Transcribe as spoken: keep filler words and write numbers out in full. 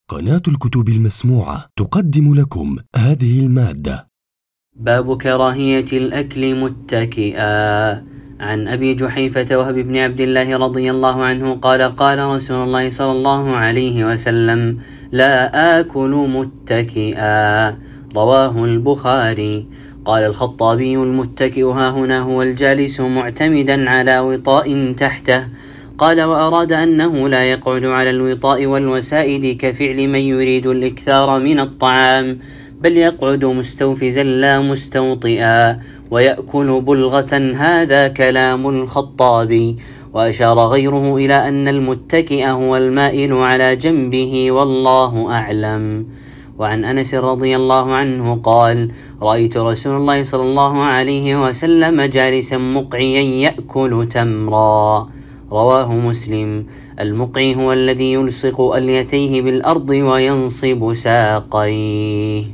قناة الكتب المسموعة تقدم لكم هذه المادة. باب كراهية الأكل متكئا. عن أبي جحيفة وهب بن عبد الله رضي الله عنه قال قال رسول الله صلى الله عليه وسلم: لا آكل متكئا. رواه البخاري. قال الخطابي: المتكئ ها هنا هو الجالس معتمدا على وطاء تحته. قال: وأراد أنه لا يقعد على الوطاء والوسائد كفعل من يريد الإكثار من الطعام، بل يقعد مستوفزا لا مستوطئا ويأكل بلغة. هذا كلام الخطابي. وأشار غيره إلى أن المتكئ هو المائل على جنبه، والله أعلم. وعن أنس رضي الله عنه قال: رأيت رسول الله صلى الله عليه وسلم جالسا مقعيا يأكل تمرا. رواه مسلم. المقعي هو الذي يلصق أليتيه بالأرض وينصب ساقيه.